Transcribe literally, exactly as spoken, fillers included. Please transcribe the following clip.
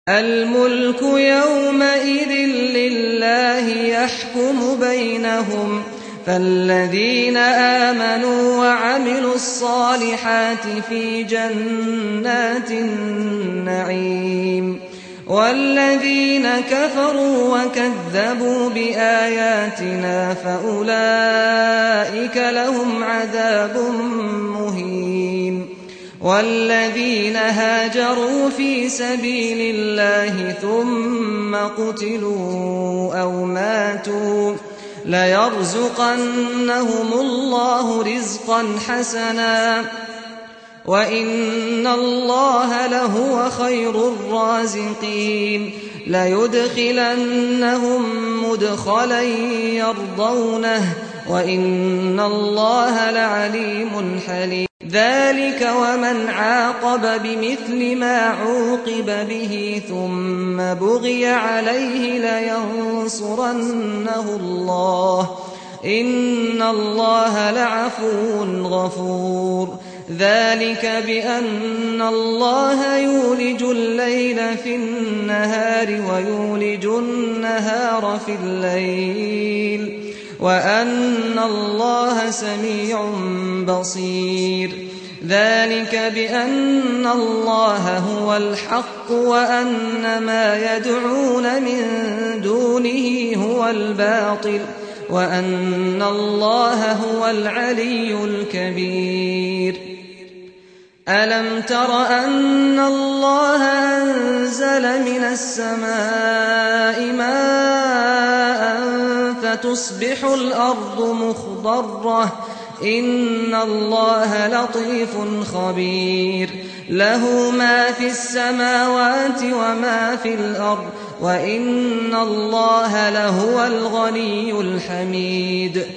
الْمُلْكُ يَوْمَئِذٍ لِّلَّهِ يَحْكُمُ بَيْنَهُمْ ۚ فَالَّذِينَ آمَنُوا وَعَمِلُوا الصَّالِحَاتِ فِي جَنَّاتِ النَّعِيمِ ۖ وَالَّذِينَ كَفَرُوا وَكَذَّبُوا بِآيَاتِنَا فَأُولَٰئِكَ لَهُمْ عَذَابٌ مُّهِينٌ. وَالَّذِينَ هَاجَرُوا فِي سَبِيلِ اللَّهِ ثُمَّ قُتِلُوا أَوْ مَاتُوا لَيَرْزُقَنَّهُمُ اللَّهُ رِزْقًا حَسَنًا ۚ وَإِنَّ اللَّهَ لَهُوَ خَيْرُ الرَّازِقِينَ. لَيُدْخِلَنَّهُم مُّدْخَلًا يَرْضَوْنَهُ ۗ وَإِنَّ اللَّهَ لَعَلِيمٌ حَلِيمٌ. ذَٰلِكَ وَمَنْ عَاقَبَ بِمِثْلِ مَا عُوقِبَ بِهِ ثُمَّ بُغِيَ عَلَيْهِ لَيَنصُرَنَّهُ اللَّهُ ۗ إِنَّ اللَّهَ لَعَفُوٌّ غَفُورٌ. ذَٰلِكَ بِأَنَّ اللَّهَ يُولِجُ اللَّيْلَ فِي النَّهَارِ وَيُولِجُ النَّهَارَ فِي اللَّيْلِ، وَأَنَّ اللَّهَ سَمِيعٌ بَصِيرٌ. ذَٰلِكَ بِأَنَّ اللَّهَ هُوَ الْحَقُّ وَأَنَّ مَا يَدْعُونَ مِن دُونِهِ هُوَ الْبَاطِلُ، وَأَنَّ اللَّهَ هُوَ الْعَلِيُّ الْكَبِيرُ. أَلَمْ تَرَ أَنَّ اللَّهَ أَنزَلَ مِنَ السَّمَاءِ مَاءً فَتُصْبِحُ الْأَرْضُ مُخْضَرَّةً ۗ إِنَّ اللَّهَ لَطِيفٌ خَبِيرٌ. لَّهُ مَا فِي السَّمَاوَاتِ وَمَا فِي الْأَرْضِ، وَإِنَّ اللَّهَ لَهُوَ الْغَنِيُّ الْحَمِيدُ.